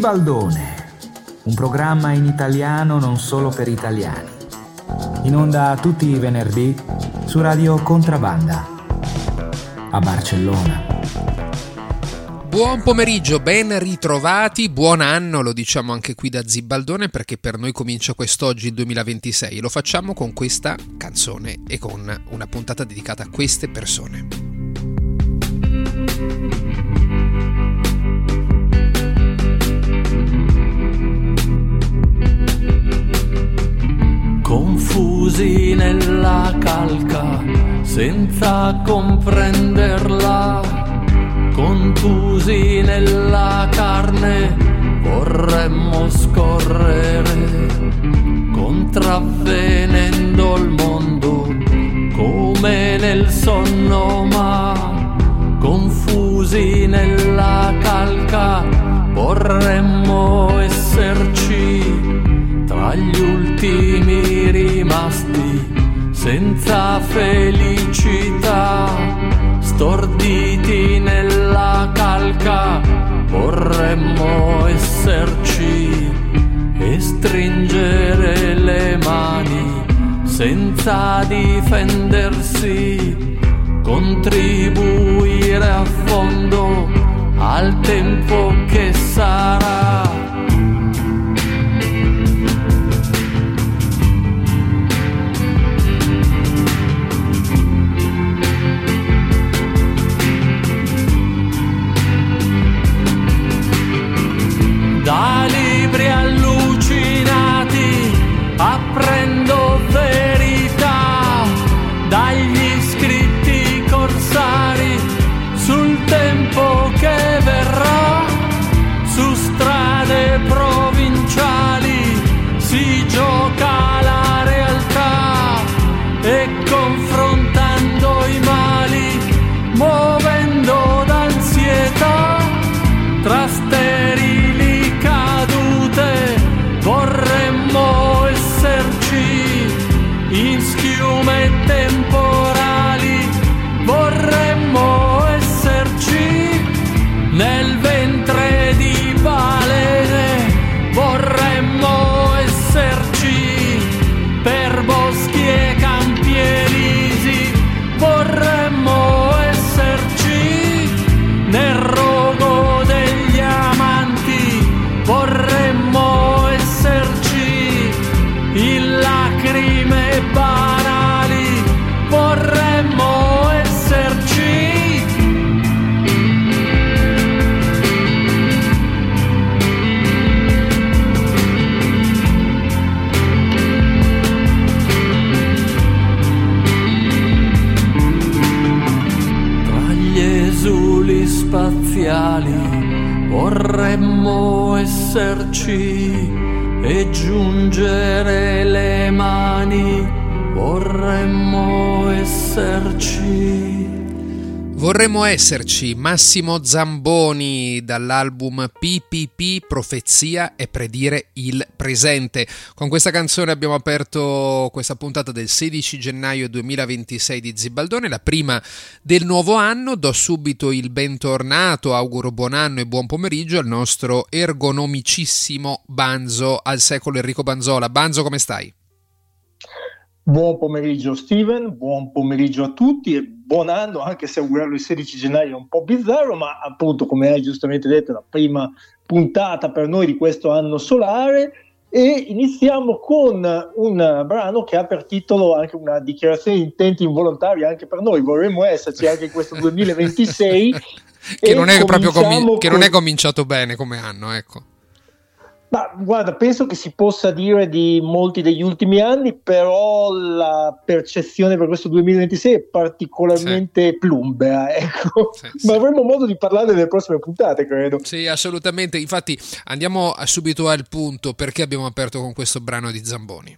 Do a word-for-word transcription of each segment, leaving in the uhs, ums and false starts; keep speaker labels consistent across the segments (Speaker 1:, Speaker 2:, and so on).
Speaker 1: Zibaldone, un programma in italiano non solo per italiani. In onda tutti i venerdì su Radio Contrabanda a Barcellona.
Speaker 2: Buon pomeriggio, ben ritrovati, buon anno, lo diciamo anche qui da Zibaldone perché per noi comincia quest'oggi il duemilaventisei e lo facciamo con questa canzone e con una puntata dedicata a queste persone.
Speaker 3: Confusi nella calca, senza comprenderla, contusi nella carne, vorremmo scorrere, contravvenendo il mondo come nel sonno, ma confusi nella calca, vorremmo esserci tra gli ultimi rimasti, senza felicità, storditi nella calca, vorremmo esserci e stringere le mani senza difendersi, contribuire a fondo al tempo che sarà. Da libri allucinati apprendo verità, dagli scritti corsari sul tempo che verrà, su strade provinciali si gioca la realtà e confrontando i mali, muovendo d'ansietà tra sterili cadute, vorremmo esserci in schiume temporali, vorremmo esserci nel ventre di balene, vorremmo esserci per boschi e campi elisi, vorremmo esserci nel rogo degli amanti, vorremmo esserci in lacrime banali, vorremmo esserci. Tra gli esuli spaziali vorremmo esserci e giungere le mani, vorremmo esserci.
Speaker 2: Vorremmo esserci, Massimo Zamboni dall'album P P P, Profezia e predire il presente. Con questa canzone abbiamo aperto questa puntata del sedici gennaio duemilaventisei di Zibaldone, la prima del nuovo anno. Do subito il bentornato, auguro buon anno e buon pomeriggio al nostro ergonomicissimo Banzo al secolo Enrico Banzola. Banzo, come stai?
Speaker 4: Buon pomeriggio Steven, buon pomeriggio a tutti e buon anno, anche se augurarlo il sedici gennaio è un po' bizzarro, ma appunto, come hai giustamente detto, è la prima puntata per noi di questo anno solare e iniziamo con un brano che ha per titolo anche una dichiarazione di intenti involontaria anche per noi, vorremmo esserci anche in questo duemilaventisei
Speaker 2: che non è proprio comi-
Speaker 4: con...
Speaker 2: che non è cominciato bene come anno, ecco.
Speaker 4: Ma guarda, penso che si possa dire di molti degli ultimi anni, però la percezione per questo duemilaventisei è particolarmente sì. plumbea, ecco. Sì, ma sì. Avremo modo di parlarne nelle prossime puntate, credo.
Speaker 2: Sì, assolutamente. Infatti andiamo subito al punto, perché abbiamo aperto con questo brano di Zamboni.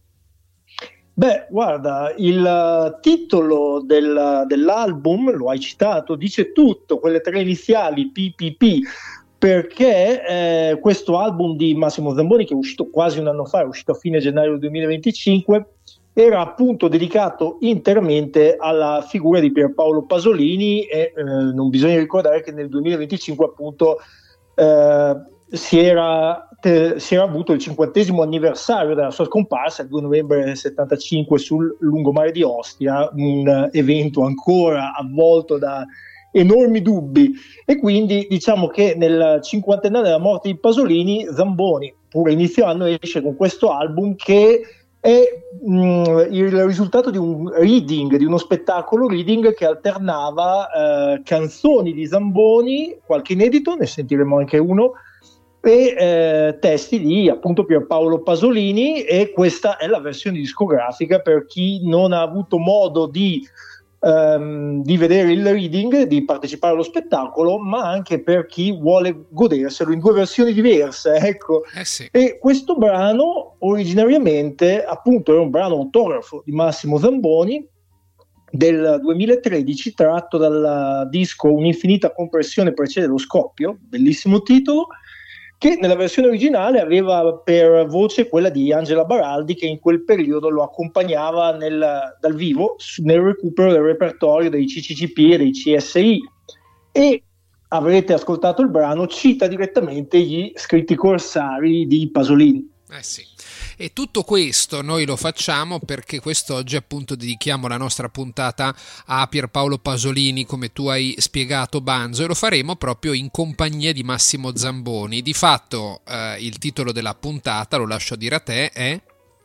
Speaker 4: Beh, guarda, il titolo del, dell'album, lo hai citato, dice tutto, quelle tre iniziali P P P, perché eh, questo album di Massimo Zamboni, che è uscito quasi un anno fa, è uscito a fine gennaio duemilaventincinque, era appunto dedicato interamente alla figura di Pierpaolo Pasolini e eh, non bisogna ricordare che nel duemilaventicinque appunto eh, si era, te, si era avuto il cinquantesimo anniversario della sua scomparsa, il due novembre settantacinque sul lungomare di Ostia, un evento ancora avvolto da enormi dubbi, e quindi diciamo che nel cinquantennale della morte di Pasolini, Zamboni, pure inizio anno, esce con questo album che è mh, il risultato di un reading, di uno spettacolo reading che alternava eh, canzoni di Zamboni, qualche inedito, ne sentiremo anche uno, e eh, testi di appunto Pierpaolo Pasolini, e questa è la versione discografica per chi non ha avuto modo di Um, di vedere il reading, di partecipare allo spettacolo, ma anche per chi vuole goderselo in due versioni diverse, ecco.
Speaker 2: Eh sì.
Speaker 4: E questo brano originariamente appunto era un brano autografo di Massimo Zamboni del duemilatredici, tratto dal disco Un'infinita compressione precede lo scoppio, bellissimo titolo, che nella versione originale aveva per voce quella di Angela Baraldi, che in quel periodo lo accompagnava nel, dal vivo nel recupero del repertorio dei C C C P e dei C S I, e avrete ascoltato il brano, cita direttamente gli scritti corsari di Pasolini.
Speaker 2: Eh sì. E tutto questo noi lo facciamo perché quest'oggi appunto dedichiamo la nostra puntata a Pierpaolo Pasolini, come tu hai spiegato, Banzo, e lo faremo proprio in compagnia di Massimo Zamboni. Di fatto eh, il titolo della puntata, lo lascio dire a te, è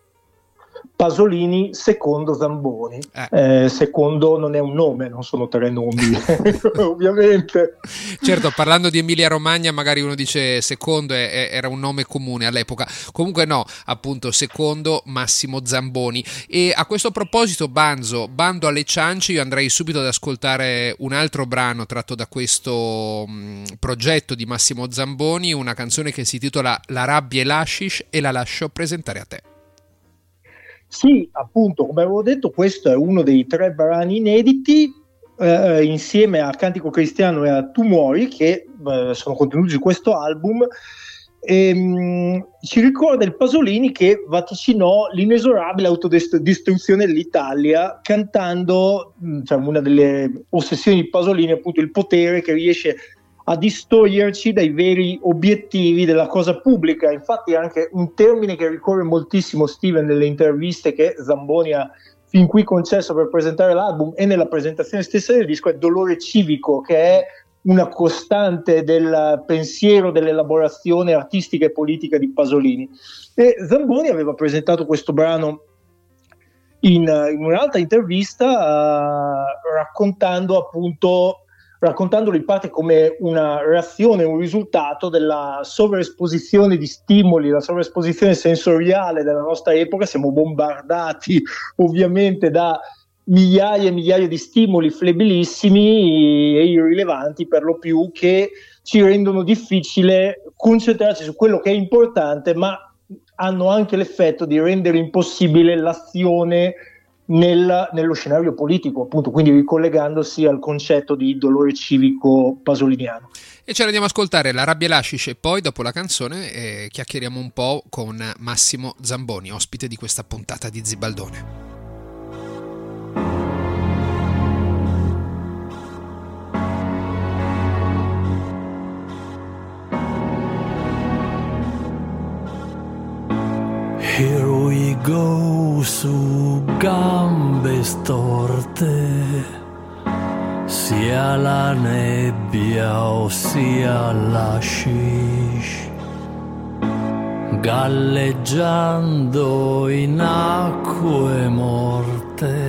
Speaker 4: Pasolini secondo Zamboni. Eh. Eh, secondo non è un nome, non sono tre nomi, ovviamente.
Speaker 2: Certo, parlando di Emilia Romagna magari uno dice secondo è, è, era un nome comune all'epoca, comunque no, appunto secondo Massimo Zamboni. E a questo proposito, Banzo, bando alle ciance, io andrei subito ad ascoltare un altro brano tratto da questo mh, progetto di Massimo Zamboni, una canzone che si intitola La rabbia e l'hashish, e la lascio presentare a te.
Speaker 4: Sì, appunto, come avevo detto, questo è uno dei tre brani inediti, eh, insieme a Cantico Cristiano e a Tu muori, che eh, sono contenuti in questo album. E, mh, ci ricorda il Pasolini che vaticinò l'inesorabile autodistruzione dell'Italia, cantando, mh, cioè, una delle ossessioni di Pasolini, appunto il potere che riesce a distoglierci dai veri obiettivi della cosa pubblica. Infatti è anche un termine che ricorre moltissimo, Steven, nelle interviste che Zamboni ha fin qui concesso per presentare l'album e nella presentazione stessa del disco, è dolore civico, che è una costante del pensiero, dell'elaborazione artistica e politica di Pasolini. E Zamboni aveva presentato questo brano in, in un'altra intervista, uh, raccontando appunto raccontandolo in parte come una reazione, un risultato della sovraesposizione di stimoli, la sovraesposizione sensoriale della nostra epoca. Siamo bombardati ovviamente da migliaia e migliaia di stimoli flebilissimi e irrilevanti per lo più, che ci rendono difficile concentrarci su quello che è importante, ma hanno anche l'effetto di rendere impossibile l'azione Nel, nello scenario politico, appunto, quindi ricollegandosi al concetto di dolore civico pasoliniano.
Speaker 2: E ce l'andiamo a ascoltare, La rabbia e l'hashish, e poi dopo la canzone eh, chiacchieriamo un po' con Massimo Zamboni, ospite di questa puntata di Zibaldone.
Speaker 3: Here we go su gambe storte, sia la nebbia o sia l'hashish, galleggiando in acque morte,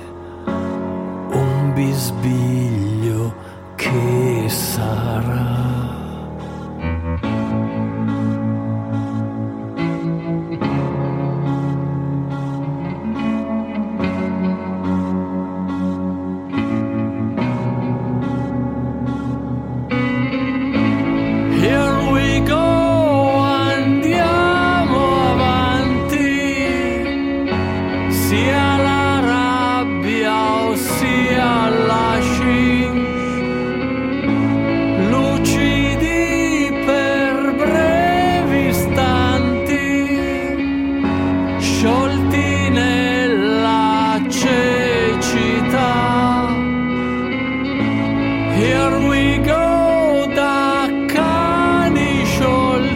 Speaker 3: un bisbiglio che sarà. Here we go da cani sciolti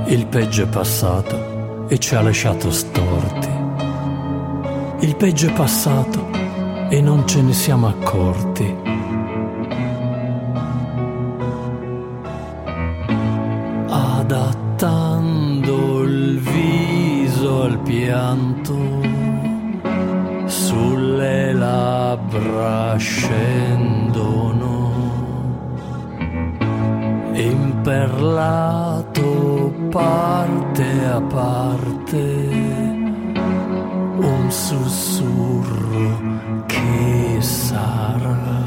Speaker 3: Il peggio è passato e ci ha lasciato storti. Il peggio è passato e non ce ne siamo accorti. Adattando il viso al pianto, sulle labbra scendono, imperlato parte a parte, un sussurro che sarà.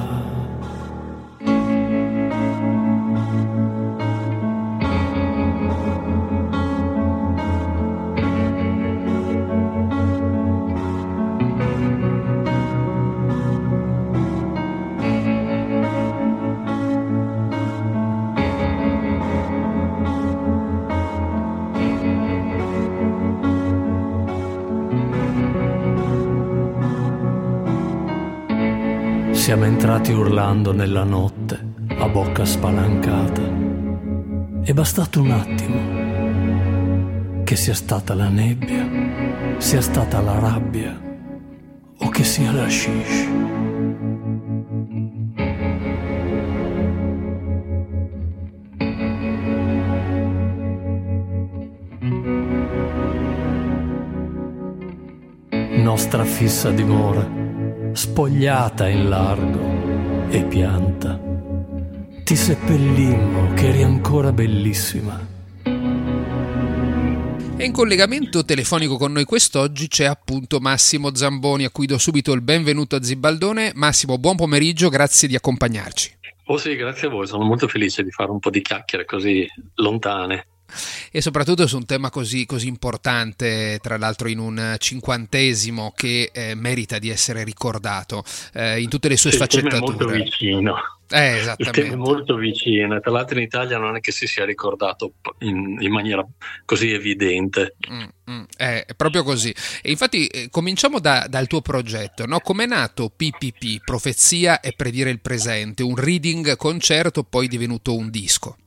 Speaker 3: Siamo entrati urlando nella notte, a bocca spalancata. È bastato un attimo, che sia stata la nebbia, sia stata la rabbia, o che sia la hashish. Nostra fissa dimora, spogliata in largo e pianta, ti seppellimmo che eri ancora bellissima.
Speaker 2: E in collegamento telefonico con noi quest'oggi c'è appunto Massimo Zamboni, a cui do subito il benvenuto a Zibaldone. Massimo, buon pomeriggio, grazie di accompagnarci.
Speaker 5: Oh sì, grazie a voi, sono molto felice di fare un po' di chiacchiere così lontane.
Speaker 2: E soprattutto su un tema così, così importante, tra l'altro in un cinquantesimo che eh, merita di essere ricordato eh, in tutte le sue
Speaker 5: sì,
Speaker 2: sfaccettature.
Speaker 5: Il tema è molto vicino.
Speaker 2: Eh, esattamente.
Speaker 5: Il tema è molto vicino, tra l'altro in Italia non è che si sia ricordato in, in maniera così evidente.
Speaker 2: Mm, mm, è proprio così. E infatti eh, cominciamo da, dal tuo progetto, no? Com'è nato P P P, Profezia e Predire il Presente, un reading concerto poi divenuto un disco?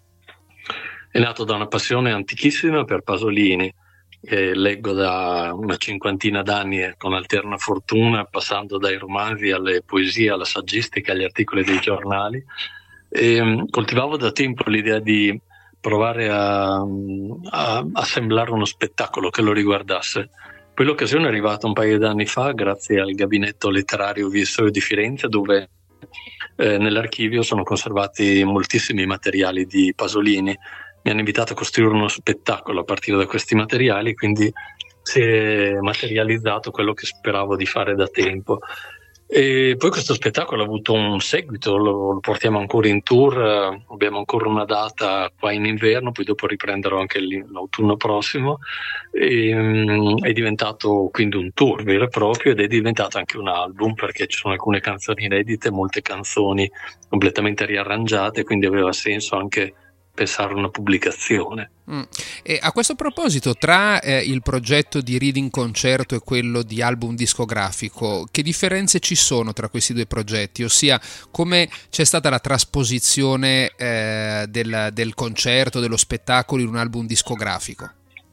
Speaker 5: È nato da una passione antichissima per Pasolini, che leggo da una cinquantina d'anni con alterna fortuna, passando dai romanzi alle poesie, alla saggistica, agli articoli dei giornali. E um, coltivavo da tempo l'idea di provare a, a assemblare uno spettacolo che lo riguardasse. Poi l'occasione è arrivata un paio d'anni fa, grazie al gabinetto letterario Vistorio di Firenze, dove eh, nell'archivio sono conservati moltissimi materiali di Pasolini. Mi hanno invitato a costruire uno spettacolo a partire da questi materiali, quindi si è materializzato quello che speravo di fare da tempo. E poi questo spettacolo ha avuto un seguito, lo, lo portiamo ancora in tour, abbiamo ancora una data qua in inverno, poi dopo riprenderò anche l'autunno prossimo. E, um, è diventato quindi un tour vero e proprio, ed è diventato anche un album, perché ci sono alcune canzoni inedite, molte canzoni completamente riarrangiate, quindi aveva senso anche pensare a una pubblicazione.
Speaker 2: Mm. E a questo proposito, tra eh, il progetto di reading concerto e quello di album discografico, che differenze ci sono tra questi due progetti? Ossia, come c'è stata la trasposizione eh, del, del concerto, dello spettacolo in un album discografico?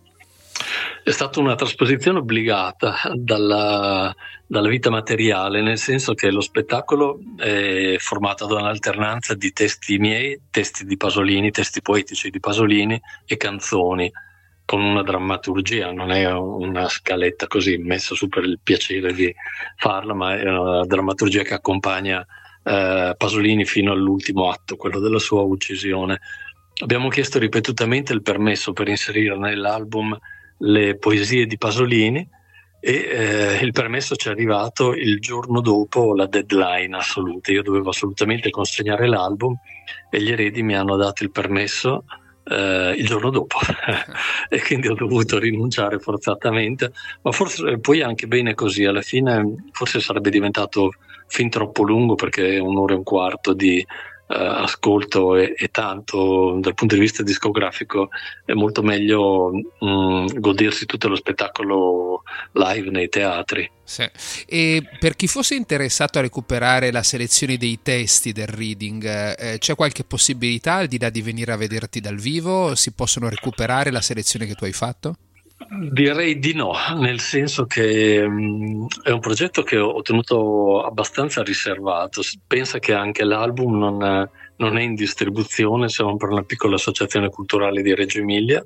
Speaker 5: È stata una trasposizione obbligata dalla, dalla vita materiale, nel senso che lo spettacolo è formato da un'alternanza di testi miei, testi di Pasolini, testi poetici di Pasolini e canzoni, con una drammaturgia, non è una scaletta così messa su per il piacere di farla, ma è una drammaturgia che accompagna eh, Pasolini fino all'ultimo atto, quello della sua uccisione. Abbiamo chiesto ripetutamente il permesso per inserire nell'album le poesie di Pasolini e eh, il permesso ci è arrivato il giorno dopo la deadline assoluta. Io dovevo assolutamente consegnare l'album e gli eredi mi hanno dato il permesso eh, il giorno dopo e quindi ho dovuto rinunciare forzatamente, ma forse poi anche bene così. Alla fine forse sarebbe diventato fin troppo lungo, perché è un'ora e un quarto di ascolto e, e tanto dal punto di vista discografico, è molto meglio mh, godersi tutto lo spettacolo live nei teatri.
Speaker 2: Sì. E per chi fosse interessato a recuperare la selezione dei testi del reading, eh, c'è qualche possibilità, al di là di venire a vederti dal vivo, si possono recuperare la selezione che tu hai fatto?
Speaker 5: Direi di no, nel senso che mh, è un progetto che ho tenuto abbastanza riservato. Pensa che anche l'album non è, non è in distribuzione, siamo per una piccola associazione culturale di Reggio Emilia,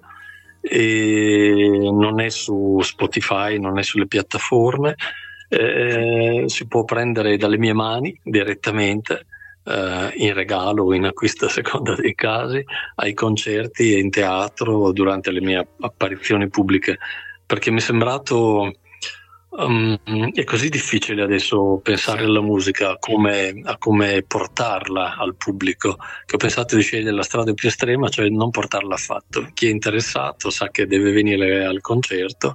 Speaker 5: e non è su Spotify, non è sulle piattaforme, eh, si può prendere dalle mie mani direttamente, eh, in regalo o in acquisto a seconda dei casi, ai concerti e in teatro durante le mie apparizioni pubbliche, perché mi è sembrato um, è così difficile adesso pensare alla musica, a come, a come portarla al pubblico, che ho pensato di scegliere la strada più estrema, cioè non portarla affatto. Chi è interessato sa che deve venire al concerto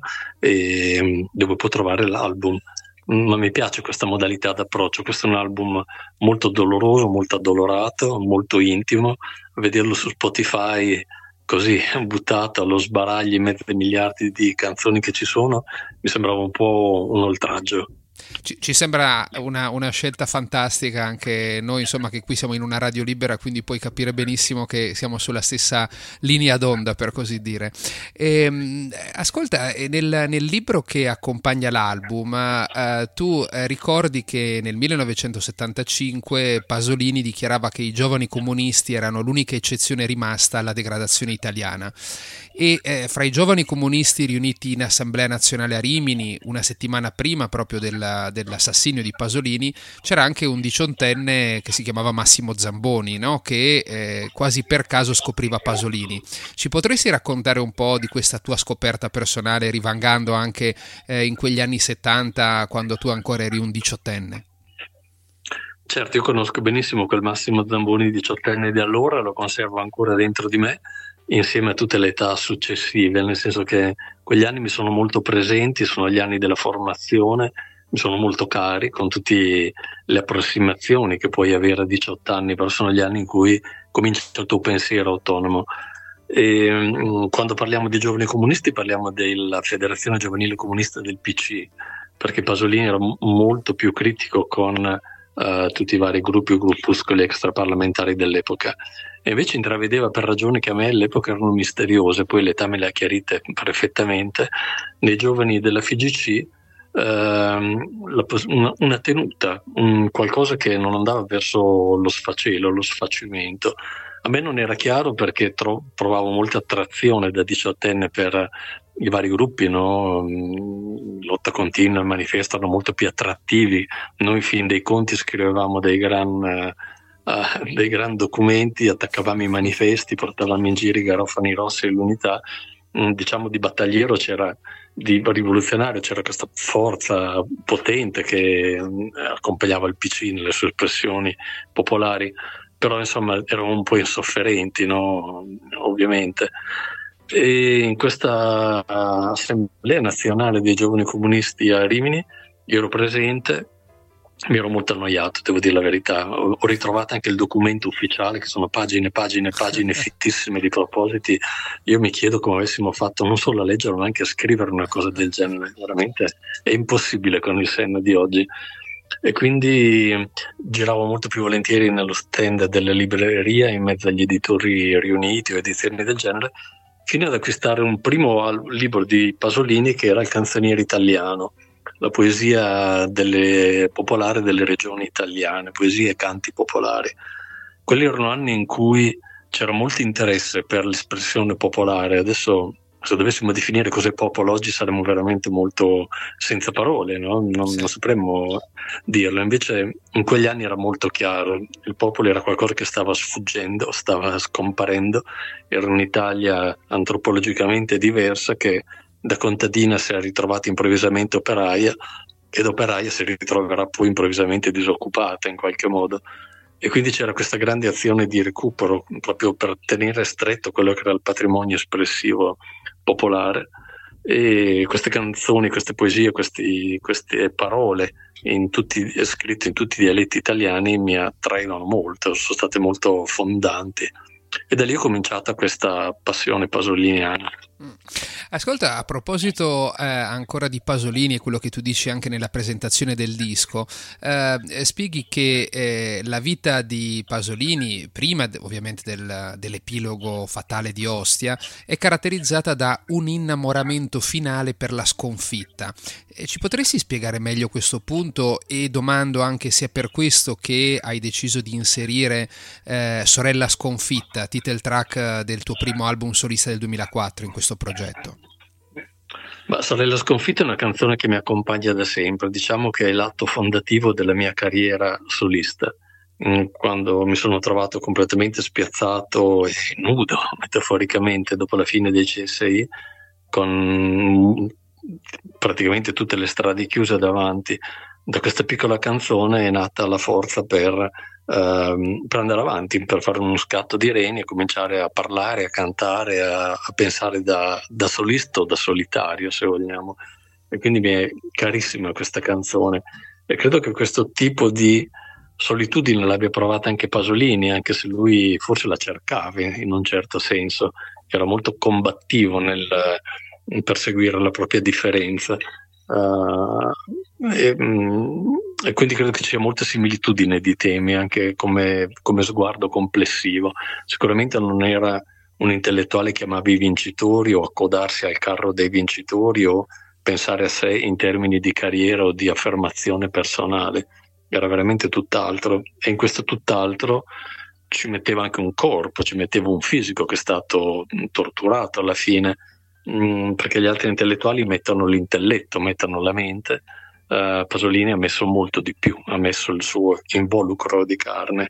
Speaker 5: e dove può trovare l'album. Ma mi piace questa modalità d'approccio. Questo è un album molto doloroso, molto addolorato, molto intimo. Vederlo su Spotify così buttato allo sbaraglio in mezzo ai miliardi di canzoni che ci sono mi sembrava un po' un oltraggio.
Speaker 2: Ci, ci sembra una, una scelta fantastica, anche noi insomma che qui siamo in una radio libera, quindi puoi capire benissimo che siamo sulla stessa linea d'onda, per così dire. E, ascolta, nel, nel libro che accompagna l'album eh, tu eh, ricordi che nel millenovecentosettantacinque Pasolini dichiarava che i giovani comunisti erano l'unica eccezione rimasta alla degradazione italiana, e eh, fra i giovani comunisti riuniti in Assemblea Nazionale a Rimini una settimana prima proprio del, dell'assassinio di Pasolini c'era anche un diciottenne che si chiamava Massimo Zamboni, no? Che eh, quasi per caso scopriva Pasolini. Ci potresti raccontare un po' di questa tua scoperta personale, rivangando anche eh, in quegli anni settanta, quando tu ancora eri un diciottenne?
Speaker 5: Certo, io conosco benissimo quel Massimo Zamboni diciottenne di allora, lo conservo ancora dentro di me, insieme a tutte le età successive, nel senso che quegli anni mi sono molto presenti, sono gli anni della formazione, mi sono molto cari, con tutte le approssimazioni che puoi avere a diciotto anni, però sono gli anni in cui comincia il tuo pensiero autonomo. E, mh, quando parliamo di giovani comunisti parliamo della Federazione Giovanile Comunista del P C, perché Pasolini era m- molto più critico con uh, tutti i vari gruppi o gruppuscoli extraparlamentari dell'epoca. E invece intravedeva, per ragioni che a me all'epoca erano misteriose, poi l'età me le ha chiarite perfettamente, nei giovani della F G C ehm, la, una, una tenuta, un qualcosa che non andava verso lo sfacelo, lo sfacimento. A me non era chiaro perché tro- provavo molta attrazione da diciottenne per i vari gruppi, no? Lotta Continua, il Manifesto erano molto più attrattivi. Noi in fin dei conti scrivevamo dei gran... Uh, dei grandi documenti, attaccavamo i manifesti, portavamo in giro i garofani rossi e l'unità, mm, diciamo di battagliero c'era, di rivoluzionario c'era questa forza potente che mm, accompagnava il P C nelle sue espressioni popolari, però insomma eravamo un po' insofferenti, no? Ovviamente. E in questa Assemblea Nazionale dei Giovani Comunisti a Rimini io ero presente. Mi ero molto annoiato, devo dire la verità. Ho, ho ritrovato anche il documento ufficiale, che sono pagine, pagine, pagine fittissime di propositi. Io mi chiedo come avessimo fatto non solo a leggere, ma anche a scrivere una cosa del genere. Veramente è impossibile con il senno di oggi. E quindi giravo molto più volentieri nello stand delle librerie, in mezzo agli editori riuniti o edizioni del genere, fino ad acquistare un primo libro di Pasolini che era Il canzoniere italiano, la poesia delle popolare delle regioni italiane, poesie e canti popolari. Quelli erano anni in cui c'era molto interesse per l'espressione popolare. Adesso, se dovessimo definire cos'è popolo oggi, saremmo veramente molto senza parole, no? Non, non sapremmo dirlo. Invece in quegli anni era molto chiaro, il popolo era qualcosa che stava sfuggendo, stava scomparendo, era un'Italia antropologicamente diversa che da contadina si è ritrovata improvvisamente operaia, ed operaia si ritroverà poi improvvisamente disoccupata in qualche modo. E quindi c'era questa grande azione di recupero proprio per tenere stretto quello che era il patrimonio espressivo popolare. e queste canzoni, queste poesie, questi, queste parole in tutti, scritte in tutti i dialetti italiani mi attraevano molto, sono state molto fondanti, e da lì è cominciata questa passione pasoliniana.
Speaker 2: Ascolta, a proposito eh, ancora di Pasolini e quello che tu dici anche nella presentazione del disco, eh, spieghi che eh, la vita di Pasolini, prima de- ovviamente del, dell'epilogo fatale di Ostia, è caratterizzata da un innamoramento finale per la sconfitta. E ci potresti spiegare meglio questo punto, e domando anche se è per questo che hai deciso di inserire eh, Sorella sconfitta, title track del tuo primo album solista del duemilaquattro, in questo progetto.
Speaker 5: Ma Sorella sconfitta è una canzone che mi accompagna da sempre, diciamo che è l'atto fondativo della mia carriera solista, quando mi sono trovato completamente spiazzato e nudo, metaforicamente, dopo la fine dei C S I, con praticamente tutte le strade chiuse davanti. Da questa piccola canzone è nata la forza per Uh, per andare avanti, per fare uno scatto di reni e cominciare a parlare, a cantare, a, a pensare da, da solista o da solitario, se vogliamo. E quindi mi è carissima questa canzone, e credo che questo tipo di solitudine l'abbia provata anche Pasolini, anche se lui forse la cercava in un certo senso, era molto combattivo nel, nel perseguire la propria differenza. Uh, e, mm, e quindi credo che ci sia molta similitudine di temi anche come, come sguardo complessivo. Sicuramente non era un intellettuale che amava i vincitori o accodarsi al carro dei vincitori o pensare a sé in termini di carriera o di affermazione personale, era veramente tutt'altro, e in questo tutt'altro ci metteva anche un corpo, ci metteva un fisico che è stato torturato alla fine, mh, perché gli altri intellettuali mettono l'intelletto, mettono la mente. Uh, Pasolini ha messo molto di più, ha messo il suo involucro di carne.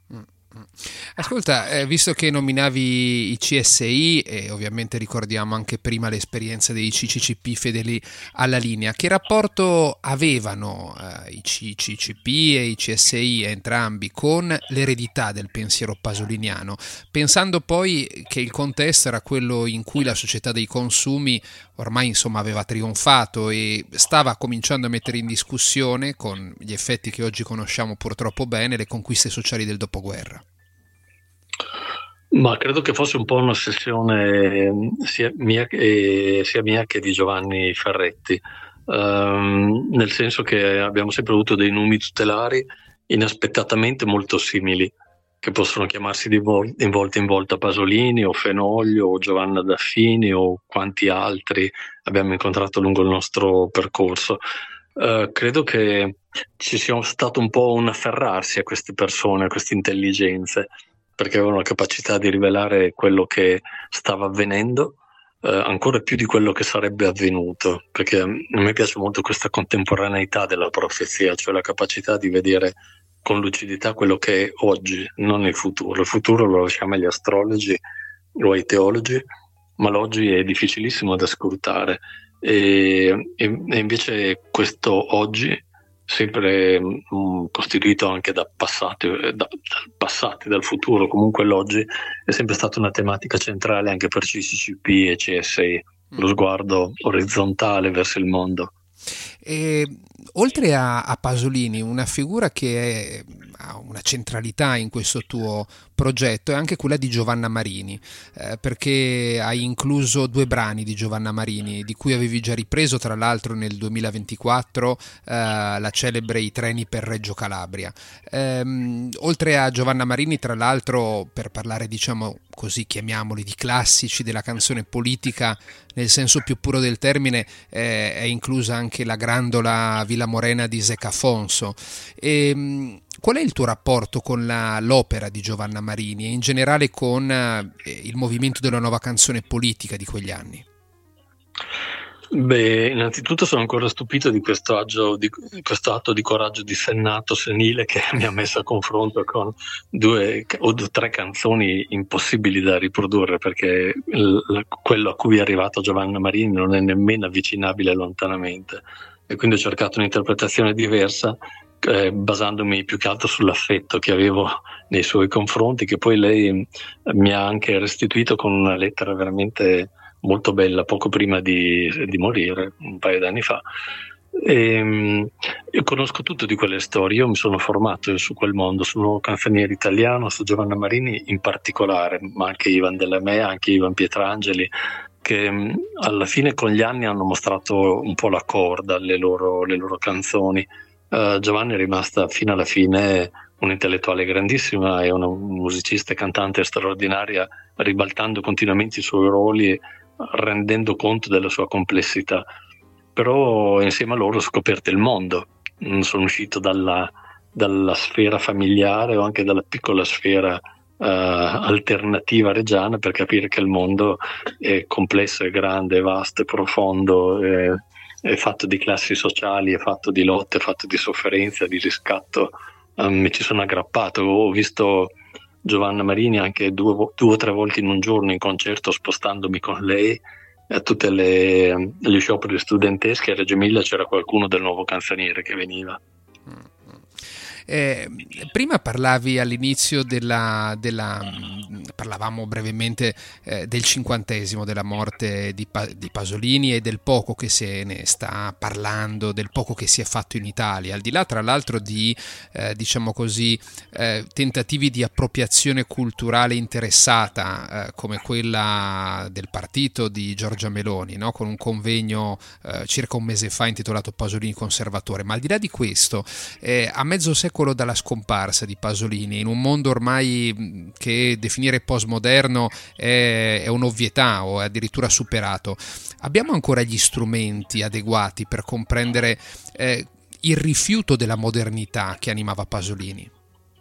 Speaker 2: Ascolta, eh, visto che nominavi i C S I e ovviamente ricordiamo anche prima l'esperienza dei C C C P fedeli alla linea, che rapporto avevano eh, i C C C P e i C S I entrambi con l'eredità del pensiero pasoliniano, pensando poi che il contesto era quello in cui la società dei consumi ormai insomma aveva trionfato e stava cominciando a mettere in discussione, con gli effetti che oggi conosciamo purtroppo bene, le conquiste sociali del dopoguerra?
Speaker 5: Ma credo che fosse un po' un'ossessione sia mia, eh, sia mia che di Giovanni Ferretti, um, nel senso che abbiamo sempre avuto dei numi tutelari inaspettatamente molto simili, che possono chiamarsi di vol- in volta in volta Pasolini o Fenoglio o Giovanna Daffini o quanti altri abbiamo incontrato lungo il nostro percorso. Uh, credo che ci sia stato un po' un afferrarsi a queste persone, a queste intelligenze, perché avevano la capacità di rivelare quello che stava avvenendo, eh, ancora più di quello che sarebbe avvenuto, perché a me piace molto questa contemporaneità della profezia, cioè la capacità di vedere con lucidità quello che è oggi, non il futuro. Il futuro lo lasciamo agli astrologi o ai teologi, ma l'oggi è difficilissimo da scrutare, e, e, e invece questo oggi, sempre mh, costituito anche da passati, da, dal passato e dal futuro, comunque l'oggi è sempre stata una tematica centrale anche per C C C P e C S I, lo sguardo orizzontale verso il mondo.
Speaker 2: E, oltre a, a Pasolini, una figura che è, ha una centralità in questo tuo progetto è anche quella di Giovanna Marini, eh, perché hai incluso due brani di Giovanna Marini, di cui avevi già ripreso tra l'altro nel duemilaventiquattro eh, la celebre I treni per Reggio Calabria. Ehm, oltre a Giovanna Marini, tra l'altro, per parlare, diciamo così, chiamiamoli, di classici della canzone politica nel senso più puro del termine, eh, è inclusa anche la Grandola Villa Morena di Zeca Afonso. E, qual è il tuo rapporto con la, l'opera di Giovanna Marini e in generale con eh, il movimento della nuova canzone politica di quegli anni?
Speaker 5: Beh, innanzitutto sono ancora stupito di questo, agio, di questo atto di coraggio dissennato senile che mi ha messo a confronto con due o due, tre canzoni impossibili da riprodurre, perché il, quello a cui è arrivato Giovanna Marini non è nemmeno avvicinabile lontanamente, e quindi ho cercato un'interpretazione diversa, eh, basandomi più che altro sull'affetto che avevo nei suoi confronti, che poi lei mi ha anche restituito con una lettera veramente molto bella poco prima di, di morire, un paio d'anni fa. E, io conosco tutto di quelle storie, io mi sono formato su quel mondo, sul nuovo canzoniere italiano, su Giovanna Marini in particolare, ma anche Ivan Della Mea, anche Ivan Pietrangeli, che alla fine con gli anni hanno mostrato un po' la corda alle loro, le loro canzoni. uh, Giovanna è rimasta fino alla fine un'intellettuale grandissima e una musicista e cantante straordinaria, ribaltando continuamente i suoi ruoli, rendendo conto della sua complessità. Però insieme a loro ho scoperto il mondo, sono uscito dalla, dalla sfera familiare o anche dalla piccola sfera uh, alternativa reggiana, per capire che il mondo è complesso, è grande, è vasto, è profondo, è, è fatto di classi sociali, è fatto di lotte, è fatto di sofferenza, di riscatto. Um, mi ci sono aggrappato, ho visto Giovanna Marini anche due, due o tre volte in un giorno in concerto, spostandomi con lei a tutte le gli scioperi studenteschi. A Reggio Emilia c'era qualcuno del nuovo canzoniere che veniva.
Speaker 2: Eh, prima parlavi all'inizio della, della parlavamo brevemente eh, del cinquantesimo della morte di, pa- di Pasolini e del poco che se ne sta parlando, del poco che si è fatto in Italia, al di là tra l'altro di eh, diciamo così eh, tentativi di appropriazione culturale interessata eh, come quella del partito di Giorgia Meloni, no? Con un convegno eh, circa un mese fa intitolato Pasolini conservatore. Ma al di là di questo, eh, a mezzo secolo dalla scomparsa di Pasolini, in un mondo ormai che definire postmoderno è, è un'ovvietà o è addirittura superato, abbiamo ancora gli strumenti adeguati per comprendere eh, il rifiuto della modernità che animava Pasolini?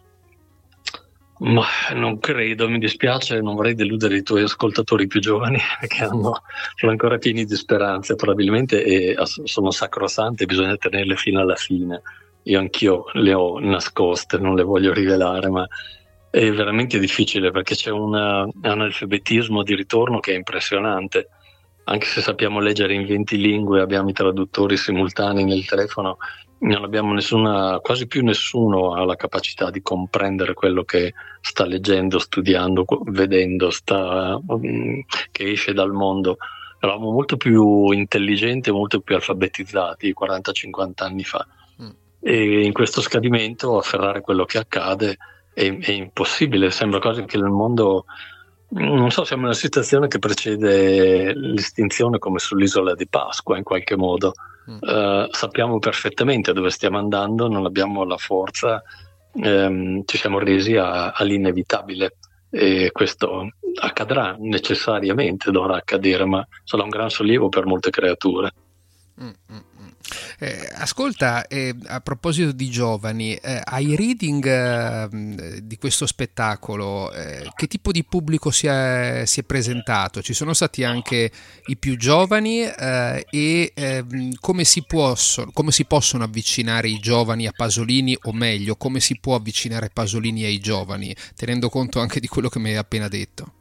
Speaker 5: Ma non credo, mi dispiace, non vorrei deludere i tuoi ascoltatori più giovani che hanno, sono ancora pieni di speranze probabilmente, e sono sacrosante, bisogna tenerle fino alla fine. Io anch'io le ho nascoste, non le voglio rivelare, ma è veramente difficile perché c'è un analfabetismo di ritorno che è impressionante. Anche se sappiamo leggere in venti lingue, abbiamo i traduttori simultanei nel telefono, non abbiamo nessuna, quasi più nessuno ha la capacità di comprendere quello che sta leggendo, studiando, vedendo, sta, che esce dal mondo. Eravamo molto più intelligenti e molto più alfabetizzati quaranta cinquanta anni fa. E in questo scadimento afferrare quello che accade è, è impossibile, sembra quasi che nel mondo, non so, siamo in una situazione che precede l'estinzione, come sull'isola di Pasqua in qualche modo. mm. uh, sappiamo perfettamente dove stiamo andando, non abbiamo la forza, um, ci siamo resi a, all'inevitabile, e questo accadrà necessariamente, dovrà accadere, ma sarà un gran sollievo per molte creature.
Speaker 2: Mm-hmm. Eh, ascolta, eh, a proposito di giovani, eh, ai reading eh, di questo spettacolo, eh, che tipo di pubblico si è, si è presentato? Ci sono stati anche i più giovani eh, e eh, come si possono, come si possono avvicinare i giovani a Pasolini, o meglio, come si può avvicinare Pasolini ai giovani, tenendo conto anche di quello che mi hai appena detto?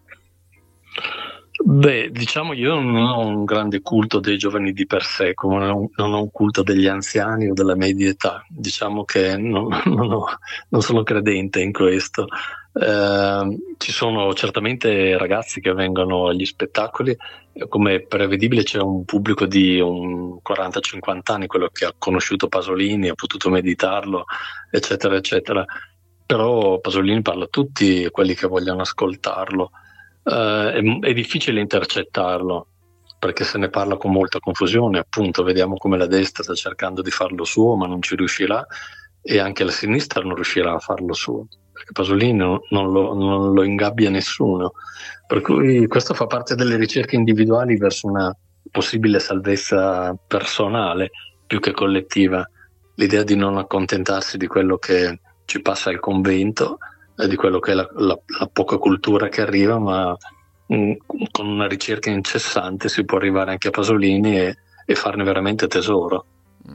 Speaker 5: Beh, diciamo, io non ho un grande culto dei giovani di per sé, come non ho, non ho un culto degli anziani o della media età. Diciamo che non, non, ho, non sono credente in questo. Eh, ci sono certamente ragazzi che vengono agli spettacoli, come prevedibile c'è un pubblico di un quaranta cinquanta anni, quello che ha conosciuto Pasolini, ha potuto meditarlo, eccetera, eccetera. Però Pasolini parla a tutti quelli che vogliono ascoltarlo. Uh, è, è difficile intercettarlo perché se ne parla con molta confusione, appunto vediamo come la destra sta cercando di farlo suo ma non ci riuscirà, e anche la sinistra non riuscirà a farlo suo perché Pasolini non, non, lo, non lo ingabbia nessuno, per cui questo fa parte delle ricerche individuali verso una possibile salvezza personale più che collettiva, l'idea di non accontentarsi di quello che ci passa al convento, di quello che è la, la, la poca cultura che arriva, ma mh, con una ricerca incessante si può arrivare anche a Pasolini e, e farne veramente tesoro.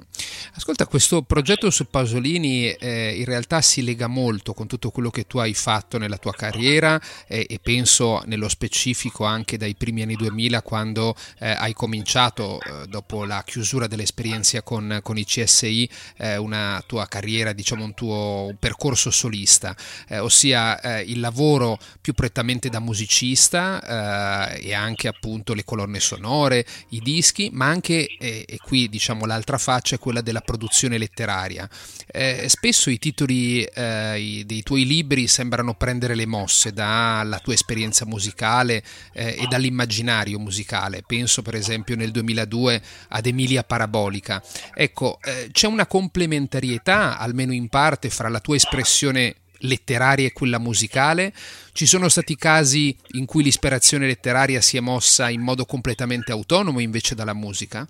Speaker 2: Ascolta, questo progetto su Pasolini eh, in realtà si lega molto con tutto quello che tu hai fatto nella tua carriera eh, e penso nello specifico anche dai primi anni duemila, quando eh, hai cominciato eh, dopo la chiusura dell'esperienza con, con i C S I eh, una tua carriera, diciamo un tuo un percorso solista, eh, ossia eh, il lavoro più prettamente da musicista eh, e anche appunto le colonne sonore, i dischi, ma anche eh, e qui diciamo l'altra faccia è quella della produzione letteraria. Eh, spesso i titoli eh, i, dei tuoi libri sembrano prendere le mosse dalla tua esperienza musicale eh, e dall'immaginario musicale. Penso per esempio nel duemiladue ad Emilia Parabolica. Ecco, eh, c'è una complementarietà, almeno in parte, fra la tua espressione letteraria e quella musicale? Ci sono stati casi in cui l'ispirazione letteraria si è mossa in modo completamente autonomo invece dalla musica?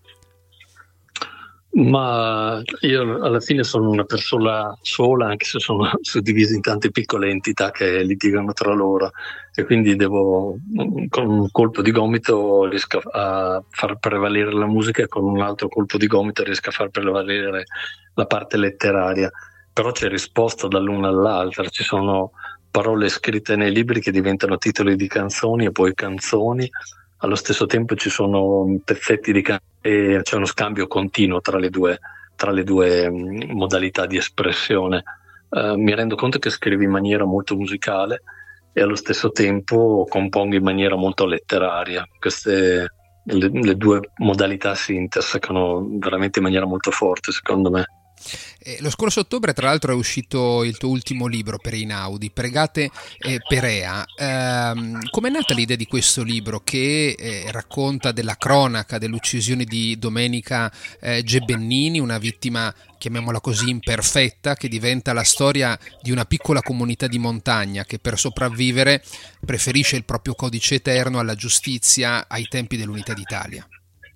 Speaker 5: Ma io alla fine sono una persona sola, anche se sono suddivisi in tante piccole entità che litigano tra loro, e quindi devo, con un colpo di gomito riesco a far prevalere la musica e con un altro colpo di gomito riesco a far prevalere la parte letteraria. Però c'è risposta dall'una all'altra, ci sono parole scritte nei libri che diventano titoli di canzoni e poi canzoni, allo stesso tempo ci sono pezzetti di canzoni e c'è uno scambio continuo tra le due, tra le due mh, modalità di espressione. Uh, mi rendo conto che scrivo in maniera molto musicale e allo stesso tempo compongo in maniera molto letteraria. Queste le, le due modalità si intersecano veramente in maniera molto forte, secondo me.
Speaker 2: Eh, lo scorso ottobre tra l'altro è uscito il tuo ultimo libro per Einaudi, Pregate eh, Perea. Eh, com'è nata l'idea di questo libro che eh, racconta della cronaca dell'uccisione di Domenica eh, Gebennini, una vittima, chiamiamola così, imperfetta, che diventa la storia di una piccola comunità di montagna che per sopravvivere preferisce il proprio codice eterno alla giustizia ai tempi dell'Unità d'Italia?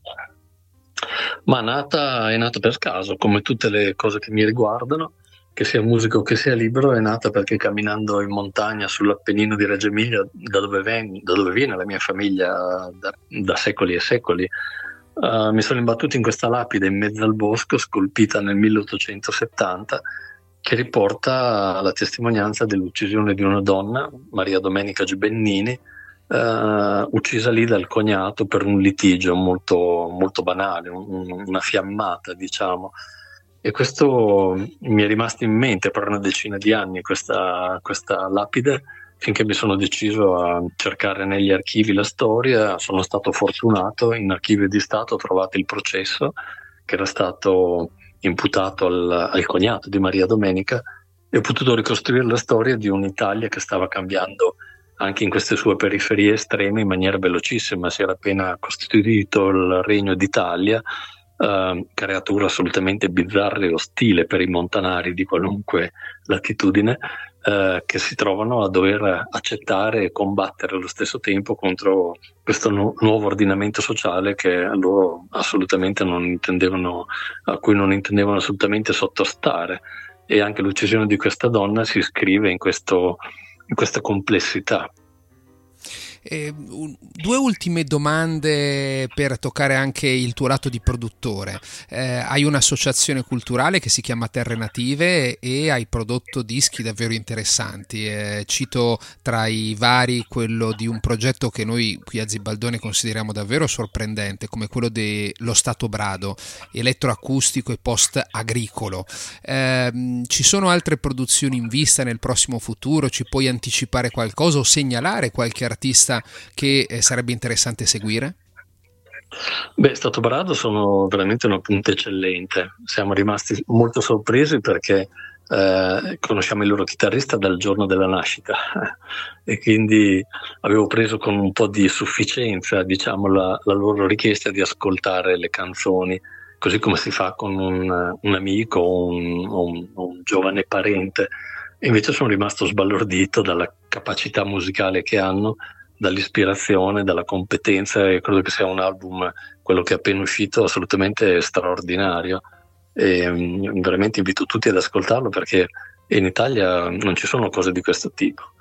Speaker 5: Ma nata, è nata per caso, come tutte le cose che mi riguardano, che sia musica o che sia libro, è nata perché camminando in montagna sull'Appennino di Reggio Emilia, da dove, ven- da dove viene la mia famiglia da, da secoli e secoli, uh, mi sono imbattuto in questa lapide in mezzo al bosco, scolpita nel milleottocentosettanta, che riporta la testimonianza dell'uccisione di una donna, Maria Domenica Gebennini, Uh, uccisa lì dal cognato per un litigio molto, molto banale, un, una fiammata, diciamo. E questo mi è rimasto in mente per una decina di anni, questa, questa lapide, finché mi sono deciso a cercare negli archivi la storia. Sono stato fortunato, in Archivio di Stato ho trovato il processo che era stato imputato al, al cognato di Maria Domenica e ho potuto ricostruire la storia di un'Italia che stava cambiando anche in queste sue periferie estreme in maniera velocissima. Si era appena costituito il Regno d'Italia, eh, creatura assolutamente bizzarra e ostile per i montanari di qualunque latitudine, eh, che si trovano a dover accettare e combattere allo stesso tempo contro questo nu- nuovo ordinamento sociale che loro assolutamente non intendevano, a cui non intendevano assolutamente sottostare. E anche l'uccisione di questa donna si iscrive in questo in questa complessità.
Speaker 2: Eh, un, due ultime domande per toccare anche il tuo lato di produttore. Eh, hai un'associazione culturale che si chiama Terre Native e hai prodotto dischi davvero interessanti. Eh, cito tra i vari quello di un progetto che noi qui a Zibaldone consideriamo davvero sorprendente, come quello dello Stato Brado, elettroacustico e post-agricolo. Eh, ci sono altre produzioni in vista nel prossimo futuro? Ci puoi anticipare qualcosa o segnalare qualche artista che eh, sarebbe interessante seguire?
Speaker 5: Beh, Stato Brado sono veramente una punta eccellente. Siamo rimasti molto sorpresi perché eh, conosciamo il loro chitarrista dal giorno della nascita e quindi avevo preso con un po' di sufficienza, diciamo, la, la loro richiesta di ascoltare le canzoni, così come si fa con un, un amico o un, un, un giovane parente. E invece sono rimasto sbalordito dalla capacità musicale che hanno, dall'ispirazione, dalla competenza, e credo che sia un album, quello che è appena uscito, assolutamente straordinario. E um, veramente invito tutti ad ascoltarlo perché in Italia non ci sono cose di questo tipo.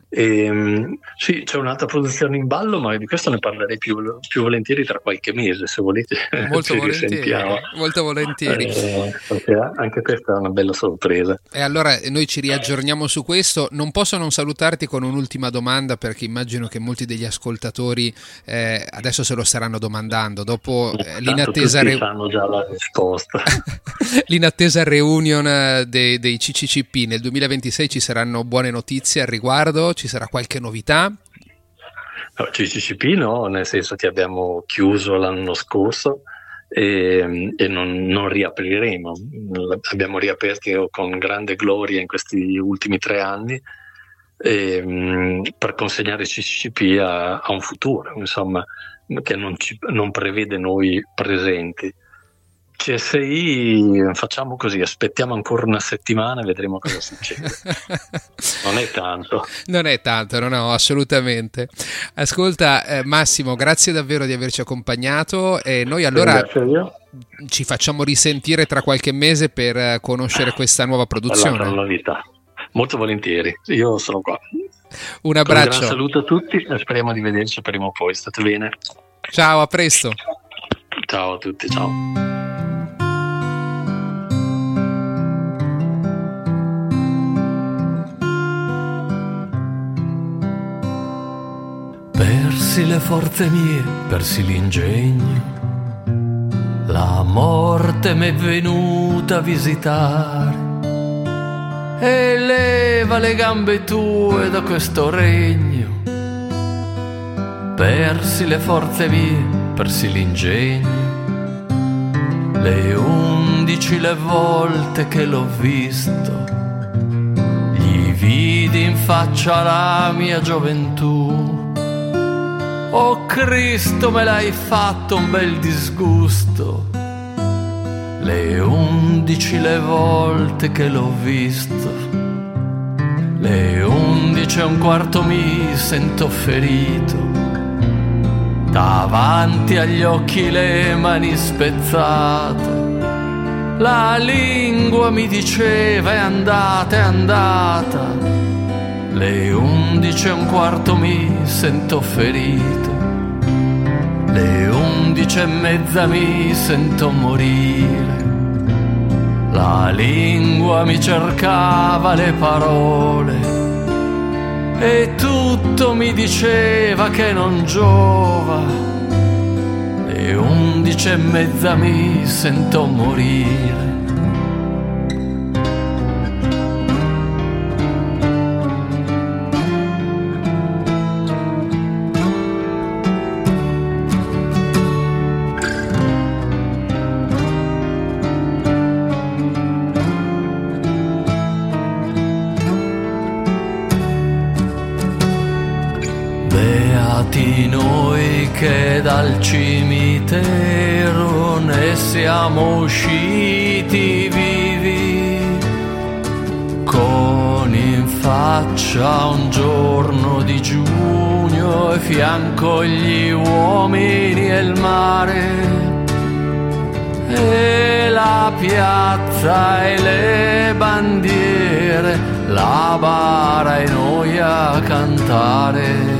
Speaker 5: E, sì, c'è un'altra produzione in ballo, ma di questo ne parlerei più, più volentieri tra qualche mese, se volete.
Speaker 2: Molto volentieri, molto volentieri.
Speaker 5: Eh, perché anche questa è una bella sorpresa.
Speaker 2: E allora noi ci riaggiorniamo su questo. Non posso non salutarti con un'ultima domanda, perché immagino che molti degli ascoltatori eh, adesso se lo staranno domandando dopo eh, l'inattesa
Speaker 5: re... sanno già la risposta.
Speaker 2: l'inattesa reunion dei, dei C C C P nel duemilaventisei. Ci saranno buone notizie al riguardo? Ci sarà qualche novità?
Speaker 5: No, C C C P no, nel senso che abbiamo chiuso l'anno scorso e, e non, non riapriremo. Abbiamo riaperto con grande gloria in questi ultimi tre anni e, per consegnare C C C P a, a un futuro, insomma, che non, ci, non prevede noi presenti. C S I facciamo così, aspettiamo ancora una settimana e vedremo cosa succede. Non è tanto.
Speaker 2: Non è tanto, no, no, assolutamente. Ascolta eh, Massimo, grazie davvero di averci accompagnato e noi allora ci facciamo risentire tra qualche mese per conoscere questa nuova produzione.
Speaker 5: L'altra novità. Molto volentieri, io sono qua.
Speaker 2: Un abbraccio.
Speaker 5: Un gran saluto a tutti e speriamo di vederci prima o poi. State bene?
Speaker 2: Ciao, a presto.
Speaker 5: Ciao a tutti, ciao.
Speaker 3: Persi le forze mie, persi l'ingegno, la morte m'è venuta a visitare e leva le gambe tue da questo regno. Persi le forze mie, persi l'ingegno, le undici le volte che l'ho visto, gli vidi in faccia la mia gioventù. Oh Cristo, me l'hai fatto un bel disgusto. Le undici le volte che l'ho visto, le undici e un quarto mi sento ferito, davanti agli occhi le mani spezzate, la lingua mi diceva è andata, è andata. Le undici e un quarto mi sento ferito, le undici e mezza mi sento morire. La lingua mi cercava le parole e tutto mi diceva che non giova. Le undici e mezza mi sento morire. Noi che dal cimitero ne siamo usciti vivi, con in faccia un giorno di giugno e fianco gli uomini e il mare, e la piazza e le bandiere, la bara e noi a cantare.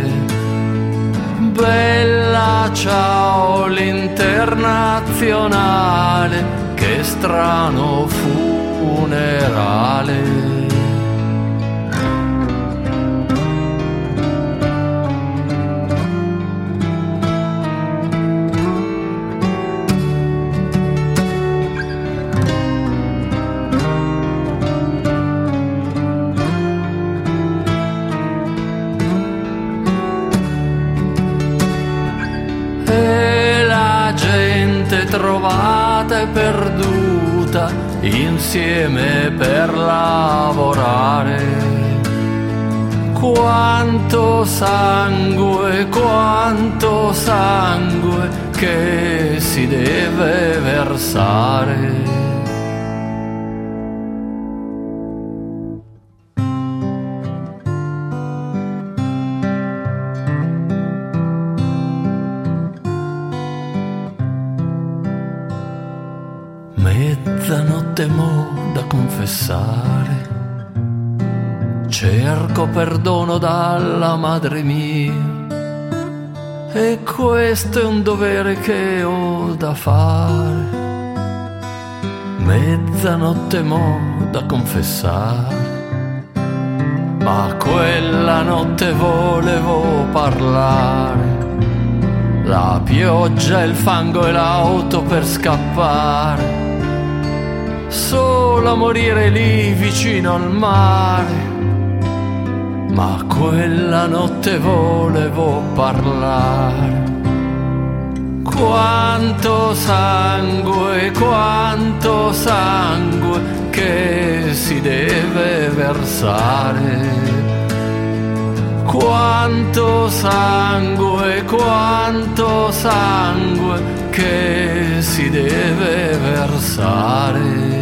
Speaker 3: Bella ciao l'internazionale, che strano funerale. Trovata e perduta insieme per lavorare. Quanto sangue, quanto sangue che si deve versare. Mezzanotte mo da confessare, cerco perdono dalla madre mia, e questo è un dovere che ho da fare. Mezzanotte mo' da confessare, ma quella notte volevo parlare. La pioggia, il fango e l'auto per scappare, solo a morire lì vicino al mare. Ma quella notte volevo parlare. Quanto sangue, quanto sangue che si deve versare. Quanto sangue, quanto sangue che si deve versare.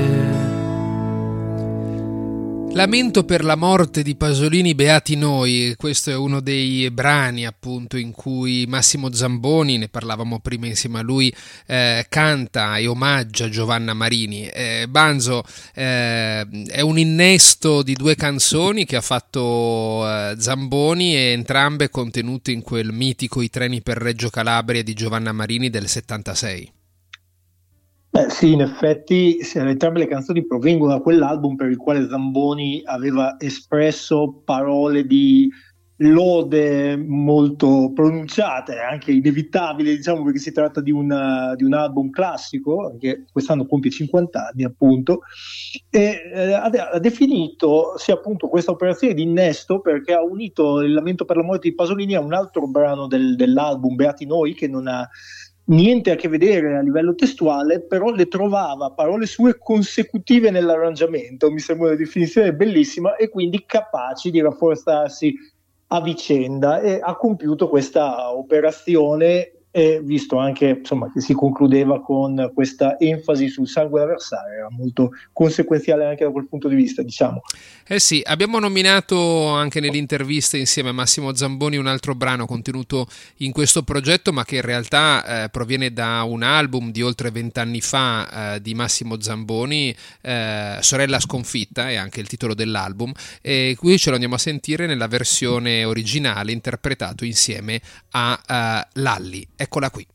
Speaker 2: Lamento per la morte di Pasolini, beati noi. Questo è uno dei brani appunto in cui Massimo Zamboni, ne parlavamo prima insieme a lui, eh, canta e omaggia Giovanna Marini. eh, Banzo, eh, è un innesto di due canzoni che ha fatto eh, Zamboni, e entrambe contenute in quel mitico I treni per Reggio Calabria di Giovanna Marini del settantasei.
Speaker 4: Beh, sì, in effetti sì, entrambe le canzoni provengono da quell'album per il quale Zamboni aveva espresso parole di lode molto pronunciate, anche inevitabili, diciamo, perché si tratta di, una, di un album classico che quest'anno compie cinquanta anni appunto, e eh, ha, ha definito sì, appunto questa operazione di innesto perché ha unito Il lamento per la morte di Pasolini a un altro brano del, dell'album, Beati noi, che non ha niente a che vedere a livello testuale, però le trovava parole sue consecutive nell'arrangiamento. Mi sembra una definizione bellissima, e quindi capaci di rafforzarsi a vicenda, e ha compiuto questa operazione, e visto anche insomma che si concludeva con questa enfasi sul sangue da versare, era molto conseguenziale anche da quel punto di vista, diciamo.
Speaker 2: Eh sì, abbiamo nominato anche nell'intervista insieme a Massimo Zamboni un altro brano contenuto in questo progetto, ma che in realtà eh, proviene da un album di oltre vent'anni fa eh, di Massimo Zamboni, eh, Sorella sconfitta è anche il titolo dell'album, e qui ce lo andiamo a sentire nella versione originale interpretato insieme a uh, Lalli. Eccola qui.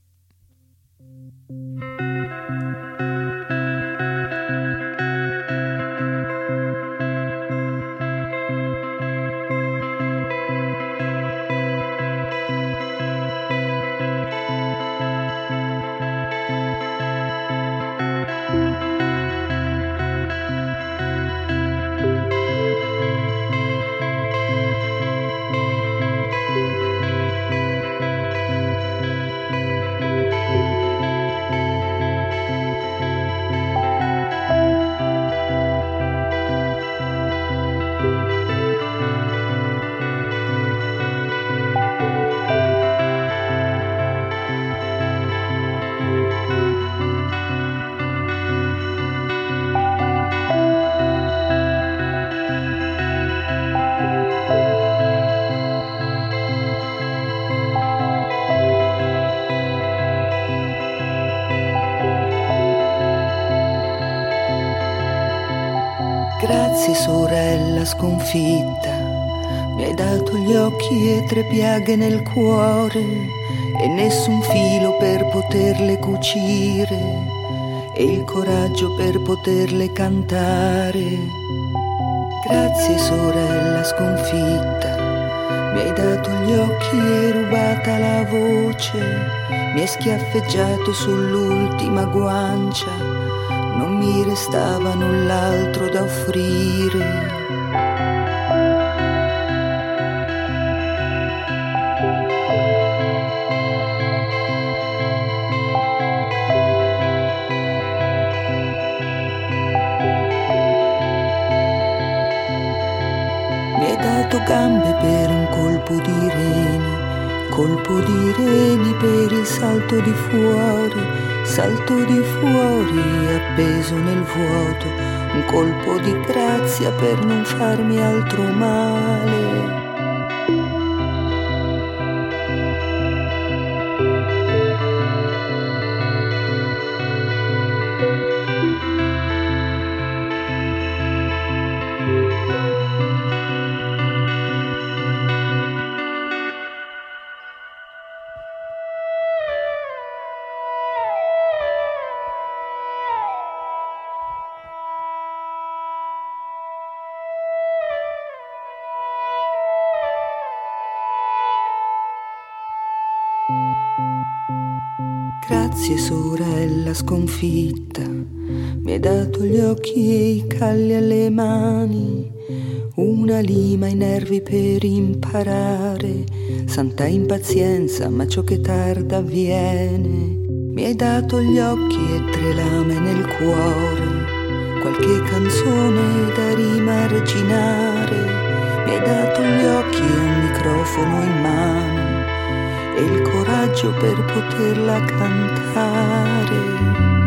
Speaker 6: Grazie sorella sconfitta, mi hai dato gli occhi e tre piaghe nel cuore, e nessun filo per poterle cucire, e il coraggio per poterle cantare. Grazie sorella sconfitta, mi hai dato gli occhi e rubata la voce, mi hai schiaffeggiato sull'ultima guancia, non mi restava null'altro da offrire. Mi hai dato gambe per un colpo di reni, colpo di reni per il salto di fuori, salto di fuori appeso nel vuoto, un colpo di grazia per non farmi altro male. Grazie sorella sconfitta, mi hai dato gli occhi e i calli alle mani, una lima ai nervi per imparare, santa impazienza ma ciò che tarda avviene. Mi hai dato gli occhi e tre lame nel cuore, qualche canzone da rimarginare. Mi hai dato gli occhi e un microfono in mano e il coraggio per poterla cantare.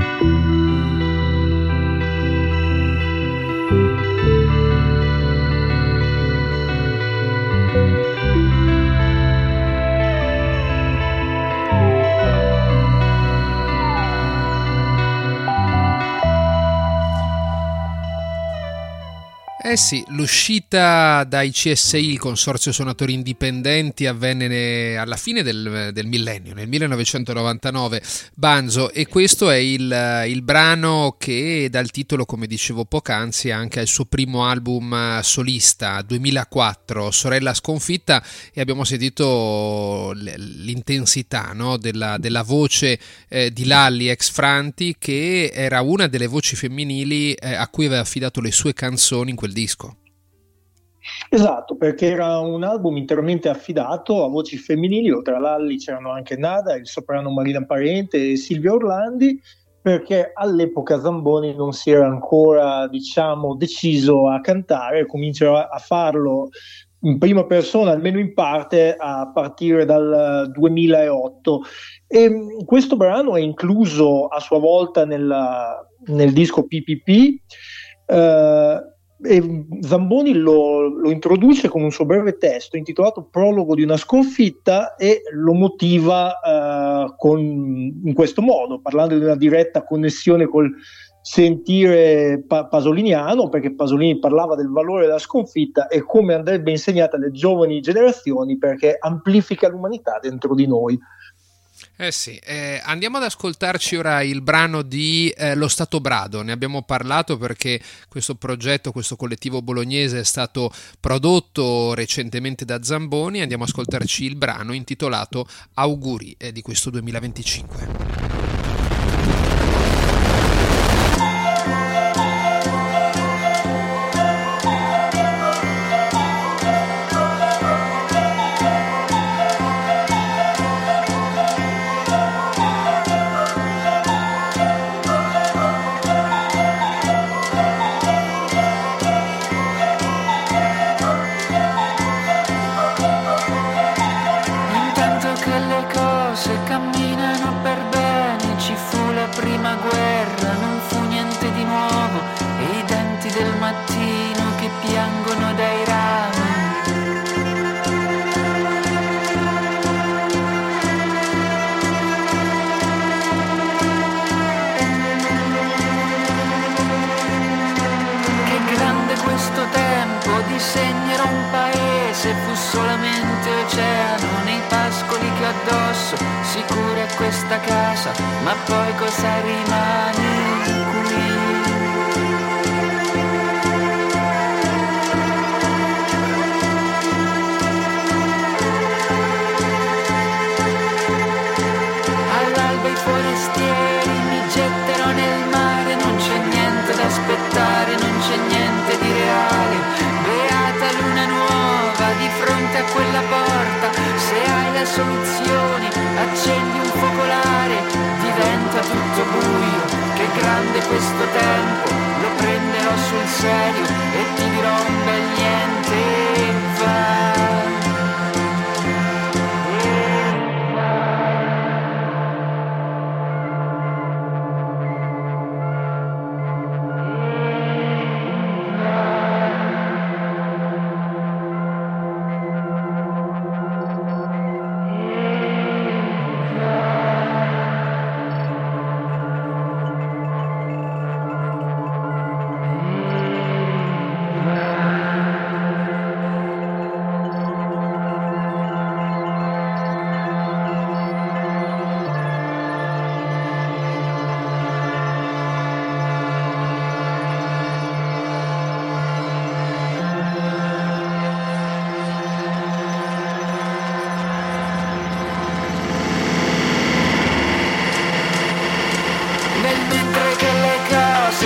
Speaker 2: Eh sì, l'uscita dai C S I, il Consorzio Suonatori Indipendenti, avvenne alla fine del, del millennio, nel millenovecentonovantanove, Banzo, e questo è il, il brano che dà il titolo, come dicevo poc'anzi, anche al suo primo album solista, duemilaquattro, Sorella Sconfitta, e abbiamo sentito l'intensità, no, della, della voce eh, di Lalli ex Franti, che era una delle voci femminili eh, a cui aveva affidato le sue canzoni in quel disco.
Speaker 4: Esatto, perché era un album interamente affidato a voci femminili. Oltre a Lalli c'erano anche Nada, il soprano Marina Parente e Silvia Orlandi, perché all'epoca Zamboni non si era ancora, diciamo, deciso a cantare, cominciava a farlo in prima persona, almeno in parte, a partire dal duemilaotto. E questo brano è incluso a sua volta nella, nel disco P P P. Uh, e Zamboni lo, lo introduce con un suo breve testo intitolato Prologo di una sconfitta e lo motiva uh, con, in questo modo, parlando di una diretta connessione col sentire pa- pasoliniano, perché Pasolini parlava del valore della sconfitta e come andrebbe insegnata alle giovani generazioni, perché amplifica l'umanità dentro di noi.
Speaker 2: Eh sì, eh, andiamo ad ascoltarci ora il brano di eh, Lo Stato Brado. Ne abbiamo parlato perché questo progetto, questo collettivo bolognese è stato prodotto recentemente da Zamboni. Andiamo ad ascoltarci il brano intitolato Auguri eh, di questo duemilaventicinque.
Speaker 7: Disegnerò un paese, fu solamente oceano nei pascoli che ho addosso, sicura è questa casa, ma poi cosa rimane qui? All'alba i forestieri mi getterò nel mare, non c'è niente da aspettare, non c'è niente di reale. Luna nuova di fronte a quella porta, se hai la soluzione accendi un focolare, diventa tutto buio, che grande questo tempo, lo prenderò sul serio e ti dirò un bel niente, va. Yeah.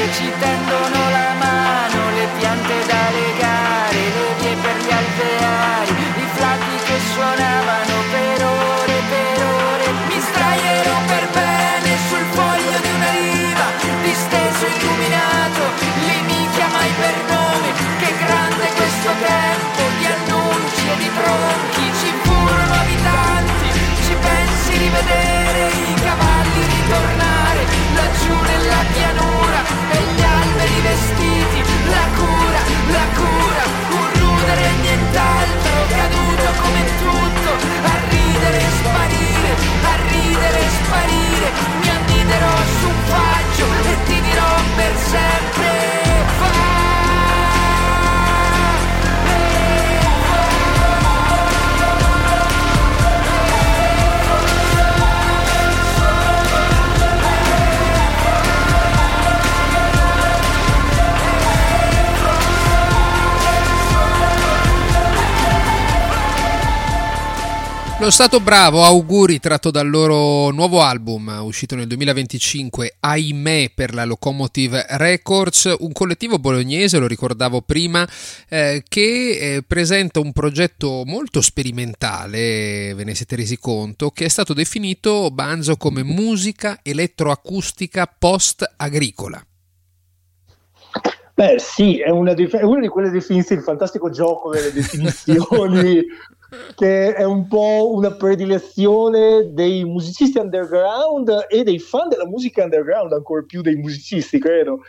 Speaker 7: ci tendono la mano, le piante da legare, le vie per gli alveari, i flauti che suonavano per ore e per ore. Mi sdraierò per bene sul foglio di una riva, disteso illuminato, lì mi chiamai per nome. Che grande questo tempo di annunci e di tronchi, ci furono abitanti, ci pensi di vedere i cavalli ritornare laggiù nella pianura e gli alberi vestiti, la cura, la cura, un rudere e nient'altro, caduto come tutto, a ridere e sparire, a ridere e sparire, mi anniderò su un faggio e ti dirò per sempre va.
Speaker 2: Lo Stato Bravo, auguri, tratto dal loro nuovo album uscito nel duemilaventicinque, Ahimè, per la Locomotive Records, un collettivo bolognese, lo ricordavo prima, eh, che eh, presenta un progetto molto sperimentale, ve ne siete resi conto, che è stato definito, Banzo, come musica elettroacustica post-agricola.
Speaker 4: Beh sì, è una, dif- è una di quelle definizioni, il fantastico gioco delle definizioni che è un po' una predilezione dei musicisti underground e dei fan della musica underground, ancora più dei musicisti, credo.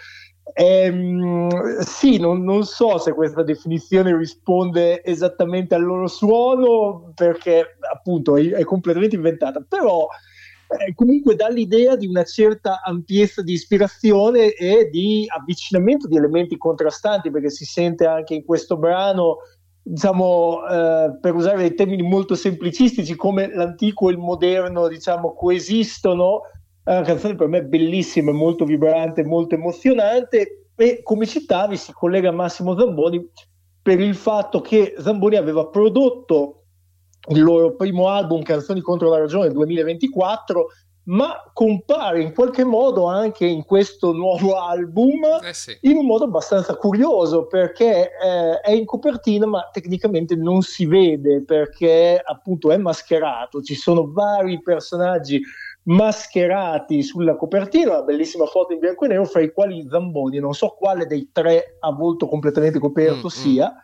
Speaker 4: Ehm, sì, non, non so se questa definizione risponde esattamente al loro suono, perché appunto è, è completamente inventata, però eh, comunque dà l'idea di una certa ampiezza di ispirazione e di avvicinamento di elementi contrastanti, perché si sente anche in questo brano, diciamo, eh, per usare dei termini molto semplicistici, come l'antico e il moderno, diciamo, coesistono. È una canzone per me bellissima, molto vibrante, molto emozionante, e come citavi si collega a Massimo Zamboni per il fatto che Zamboni aveva prodotto il loro primo album, Canzoni contro la ragione, del duemilaventiquattro, ma compare in qualche modo anche in questo nuovo album,
Speaker 2: eh sì.
Speaker 4: in un modo abbastanza curioso, perché eh, è in copertina ma tecnicamente non si vede, perché appunto è mascherato, ci sono vari personaggi mascherati sulla copertina, una bellissima foto in bianco e nero, fra i quali Zamboni, non so quale dei tre a volto completamente coperto
Speaker 2: mm,
Speaker 4: sia.
Speaker 2: Mm.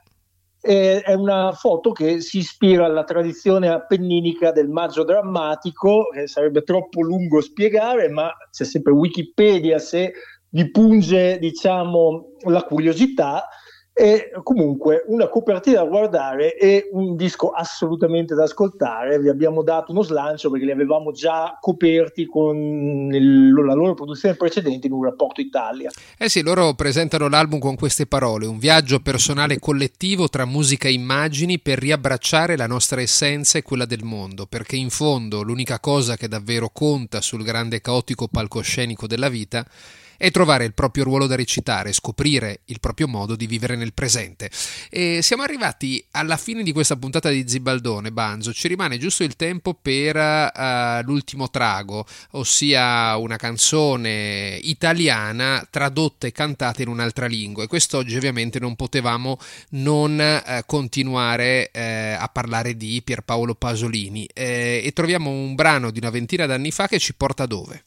Speaker 4: È una foto che si ispira alla tradizione appenninica del maggio drammatico, che sarebbe troppo lungo spiegare, ma c'è sempre Wikipedia se vi punge, diciamo, la curiosità. E comunque una copertina da guardare e un disco assolutamente da ascoltare. Vi abbiamo dato uno slancio perché li avevamo già coperti con il, la loro produzione precedente in un rapporto Italia.
Speaker 2: Eh sì, loro presentano l'album con queste parole: un viaggio personale e collettivo tra musica e immagini per riabbracciare la nostra essenza e quella del mondo, perché in fondo l'unica cosa che davvero conta sul grande caotico palcoscenico della vita è trovare il proprio ruolo da recitare, scoprire il proprio modo di vivere nel presente. E siamo arrivati alla fine di questa puntata di Zibaldone, Banzo. Ci rimane giusto il tempo per uh, l'ultimo trago, ossia una canzone italiana tradotta e cantata in un'altra lingua. E quest'oggi ovviamente non potevamo non uh, continuare uh, a parlare di Pierpaolo Pasolini, eh, e troviamo un brano di una ventina d'anni fa che ci porta dove?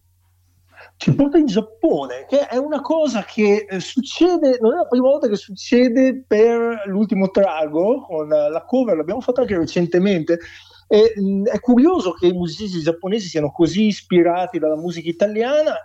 Speaker 4: Ci porta in Giappone, che è una cosa che eh, succede, non è la prima volta che succede per l'ultimo trago con uh, la cover, l'abbiamo fatto anche recentemente. E, mh, è curioso che i musicisti giapponesi siano così ispirati dalla musica italiana,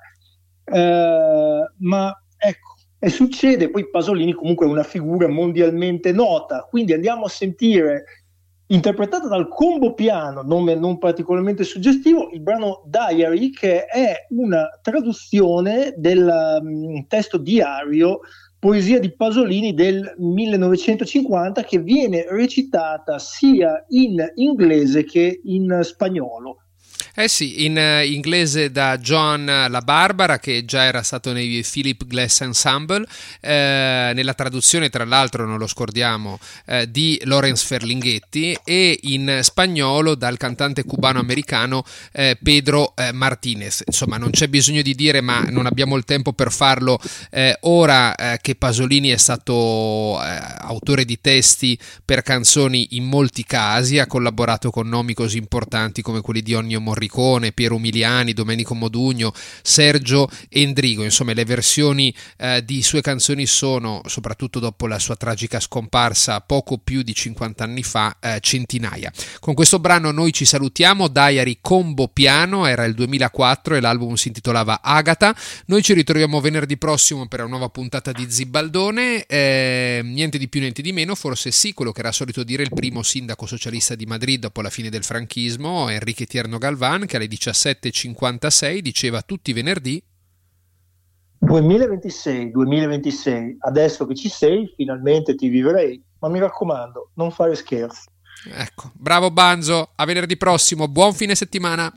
Speaker 4: eh, ma ecco, e succede. Poi Pasolini comunque è una figura mondialmente nota, quindi andiamo a sentire, interpretata dal Combo Piano, nome non particolarmente suggestivo, il brano Diary, che è una traduzione del um, testo diario, poesia di Pasolini del millenovecentocinquanta, che viene recitata sia in inglese che in spagnolo.
Speaker 2: Eh sì, in uh, inglese da John La Barbara, che già era stato nei Philip Glass Ensemble, eh, nella traduzione tra l'altro, non lo scordiamo, eh, di Lawrence Ferlinghetti, e in spagnolo dal cantante cubano-americano eh, Pedro eh, Martinez. Insomma, non c'è bisogno di dire, ma non abbiamo il tempo per farlo eh, ora, eh, che Pasolini è stato eh, autore di testi per canzoni in molti casi, ha collaborato con nomi così importanti come quelli di Ennio Morricone, Piero Umiliani, Domenico Modugno, Sergio Endrigo. Insomma, le versioni eh, di sue canzoni sono, soprattutto dopo la sua tragica scomparsa poco più di cinquanta anni fa, eh, centinaia. Con questo brano noi ci salutiamo. Diary Combo Piano era il duemilaquattro e l'album si intitolava Agata. Noi ci ritroviamo venerdì prossimo per una nuova puntata di Zibaldone, eh, niente di più niente di meno, forse sì, quello che era solito dire il primo sindaco socialista di Madrid dopo la fine del franchismo, Enrique Tierno Galván, che alle diciassette e cinquantasei diceva tutti i venerdì:
Speaker 4: duemilaventisei, duemilaventisei, adesso che ci sei, finalmente ti vivrei, ma mi raccomando, non fare scherzi.
Speaker 2: Ecco, bravo Banzo, a venerdì prossimo, buon fine settimana.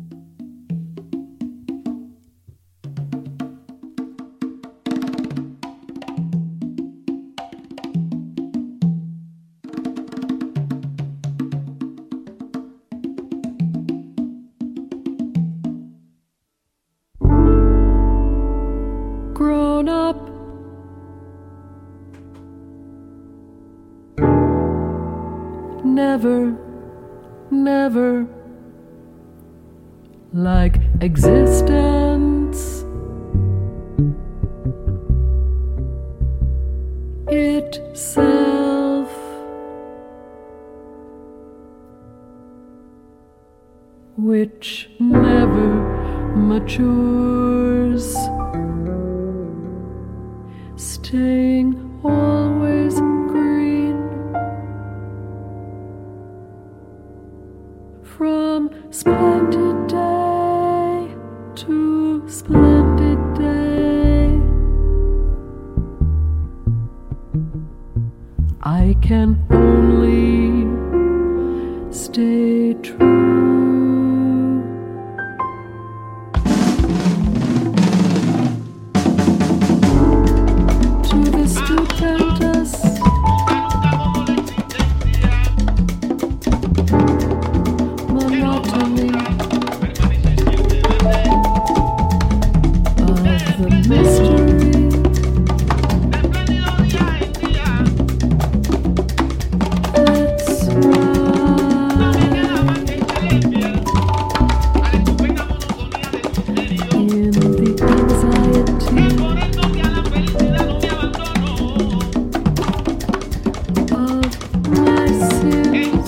Speaker 8: Grown up, never, never like existence itself, which never matures, staying always green, from splendid day to splendid day. I can only stay true to the stupendous monotony of the mystery. Let's ride in the anxiety of my sins.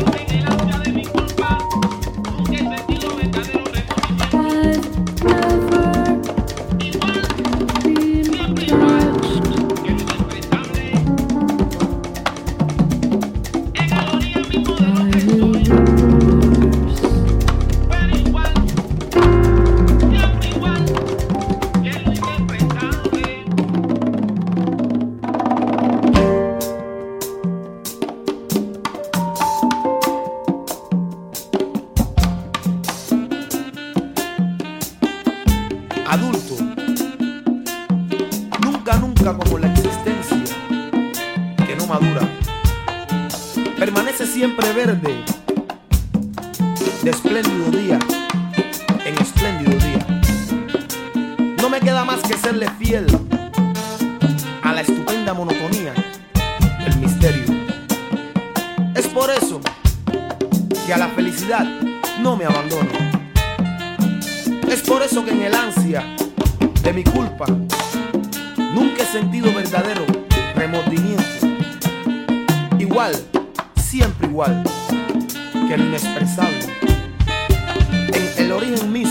Speaker 8: I've never been touched by the rumors.
Speaker 9: Adulto, nunca, nunca como la existencia que no madura, permanece siempre verde, de espléndido día en espléndido día. No me queda más que serle fiel a la estupenda monotonía del misterio. Es por eso que a la felicidad no me abandono. Es por eso que en el ansia de mi culpa nunca he sentido verdadero remordimiento. Igual, siempre igual que lo inexpresable. En el origen mismo